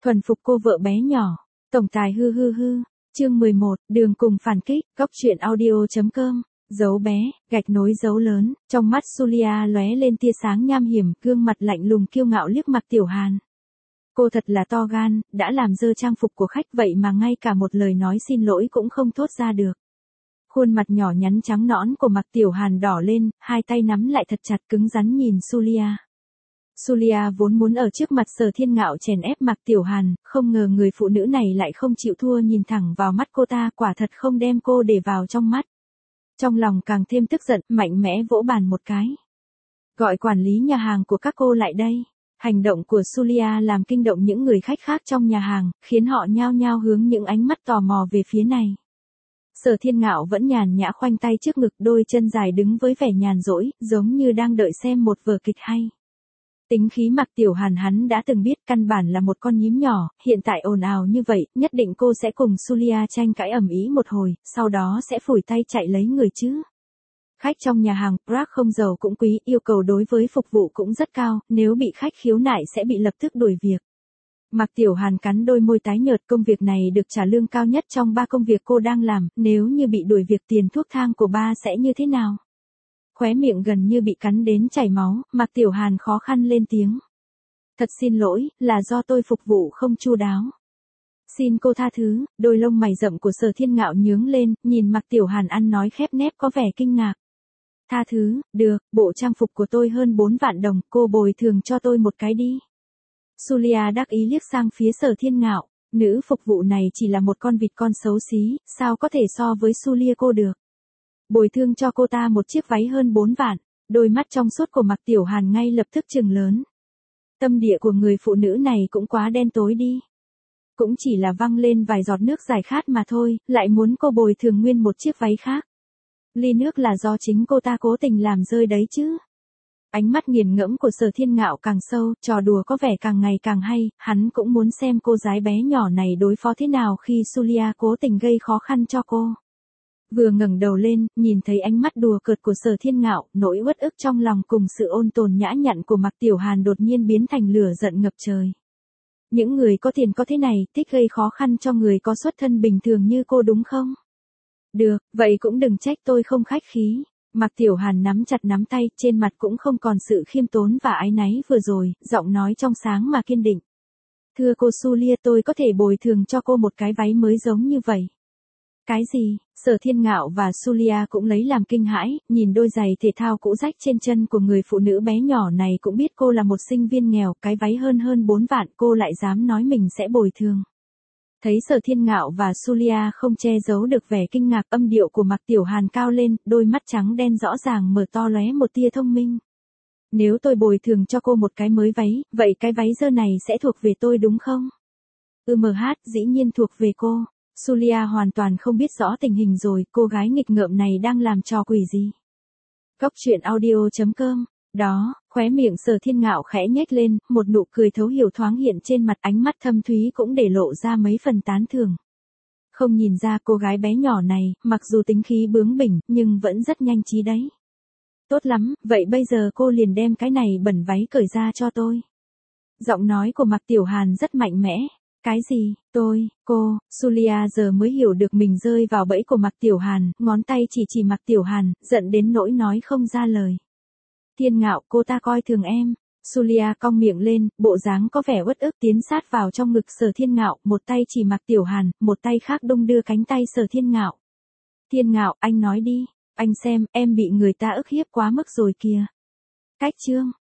Thuần phục cô vợ bé nhỏ. Tổng tài hư hư hư. Chương 11, đường cùng phản kích, góc truyện audio.com. Dấu bé, gạch nối dấu lớn, trong mắt Julia lóe lên tia sáng nham hiểm, gương mặt lạnh lùng kiêu ngạo liếc Mạc Tiểu Hàn. Cô thật là to gan, đã làm dơ trang phục của khách vậy mà ngay cả một lời nói xin lỗi cũng không thốt ra được. Khuôn mặt nhỏ nhắn trắng nõn của Mạc Tiểu Hàn đỏ lên, hai tay nắm lại thật chặt cứng rắn nhìn Julia. Julia vốn muốn ở trước mặt Sở Thiên Ngạo chèn ép Mạc Tiểu Hàn, không ngờ người phụ nữ này lại không chịu thua, nhìn thẳng vào mắt cô ta, quả thật không đem cô để vào trong mắt. Trong lòng càng thêm tức giận, mạnh mẽ vỗ bàn một cái. Gọi quản lý nhà hàng của các cô lại đây. Hành động của Julia làm kinh động những người khách khác trong nhà hàng, khiến họ nhao nhao hướng những ánh mắt tò mò về phía này. Sở Thiên Ngạo vẫn nhàn nhã khoanh tay trước ngực, đôi chân dài đứng với vẻ nhàn rỗi, giống như đang đợi xem một vở kịch hay. Tính khí Mạc Tiểu Hàn hắn đã từng biết, căn bản là một con nhím nhỏ, hiện tại ồn ào như vậy, nhất định cô sẽ cùng Julia tranh cãi ầm ĩ một hồi, sau đó sẽ phủi tay chạy lấy người chứ. Khách trong nhà hàng Prague không giàu cũng quý, yêu cầu đối với phục vụ cũng rất cao, nếu bị khách khiếu nại sẽ bị lập tức đuổi việc. Mạc Tiểu Hàn cắn đôi môi tái nhợt, công việc này được trả lương cao nhất trong 3 công việc cô đang làm, nếu như bị đuổi việc tiền thuốc thang của ba sẽ như thế nào? Khóe miệng gần như bị cắn đến chảy máu, Mạc Tiểu Hàn khó khăn lên tiếng. Thật xin lỗi, là do tôi phục vụ không chu đáo. Xin cô tha thứ, đôi lông mày rậm của Sở Thiên Ngạo nhướng lên, nhìn Mạc Tiểu Hàn ăn nói khép nép có vẻ kinh ngạc. Tha thứ, được, bộ trang phục của tôi hơn 4 vạn đồng, cô bồi thường cho tôi một cái đi. Julia đắc ý liếc sang phía Sở Thiên Ngạo, nữ phục vụ này chỉ là một con vịt con xấu xí, sao có thể so với Julia cô được. Bồi thường cho cô ta một chiếc váy hơn 4 vạn, đôi mắt trong suốt của Mạc Tiểu Hàn ngay lập tức trừng lớn. Tâm địa của người phụ nữ này cũng quá đen tối đi. Cũng chỉ là văng lên vài giọt nước giải khát mà thôi, lại muốn cô bồi thường nguyên một chiếc váy khác. Ly nước là do chính cô ta cố tình làm rơi đấy chứ. Ánh mắt nghiền ngẫm của Sở Thiên Ngạo càng sâu, trò đùa có vẻ càng ngày càng hay, hắn cũng muốn xem cô gái bé nhỏ này đối phó thế nào khi Julia cố tình gây khó khăn cho cô. Vừa ngẩng đầu lên, nhìn thấy ánh mắt đùa cợt của Sở Thiên Ngạo, nỗi uất ức trong lòng cùng sự ôn tồn nhã nhặn của Mạc Tiểu Hàn đột nhiên biến thành lửa giận ngập trời. Những người có tiền có thế này, thích gây khó khăn cho người có xuất thân bình thường như cô đúng không? Được, vậy cũng đừng trách tôi không khách khí. Mạc Tiểu Hàn nắm chặt nắm tay, trên mặt cũng không còn sự khiêm tốn và áy náy vừa rồi, giọng nói trong sáng mà kiên định. Thưa cô Julia, tôi có thể bồi thường cho cô một cái váy mới giống như vậy. Cái gì? Sở Thiên Ngạo và Julia cũng lấy làm kinh hãi, nhìn đôi giày thể thao cũ rách trên chân của người phụ nữ bé nhỏ này cũng biết cô là một sinh viên nghèo, cái váy hơn 4 vạn cô lại dám nói mình sẽ bồi thường. Thấy Sở Thiên Ngạo và Julia không che giấu được vẻ kinh ngạc, âm điệu của Mạc Tiểu Hàn cao lên, đôi mắt trắng đen rõ ràng mở to lóe một tia thông minh. Nếu tôi bồi thường cho cô một cái mới váy, vậy cái váy dơ này sẽ thuộc về tôi đúng không? Dĩ nhiên thuộc về cô. Julia hoàn toàn không biết rõ tình hình rồi, cô gái nghịch ngợm này đang làm trò quỷ gì. Góc truyện audio.com. Đó, khóe miệng Sở Thiên Ngạo khẽ nhếch lên, một nụ cười thấu hiểu thoáng hiện trên mặt, ánh mắt thâm thúy cũng để lộ ra mấy phần tán thưởng. Không nhìn ra cô gái bé nhỏ này, mặc dù tính khí bướng bỉnh, nhưng vẫn rất nhanh trí đấy. Tốt lắm, vậy bây giờ cô liền đem cái này bẩn váy cởi ra cho tôi. Giọng nói của Mạc Tiểu Hàn rất mạnh mẽ. Cái gì, cô, Julia giờ mới hiểu được mình rơi vào bẫy của Mạc Tiểu Hàn, ngón tay chỉ Mạc Tiểu Hàn, giận đến nỗi nói không ra lời. Thiên Ngạo, cô ta coi thường em. Julia cong miệng lên, bộ dáng có vẻ uất ức tiến sát vào trong ngực Sở Thiên Ngạo, một tay chỉ Mạc Tiểu Hàn, một tay khác đung đưa cánh tay Sở Thiên Ngạo. Thiên Ngạo, anh nói đi, anh xem, em bị người ta ức hiếp quá mức rồi kìa. Cách chương.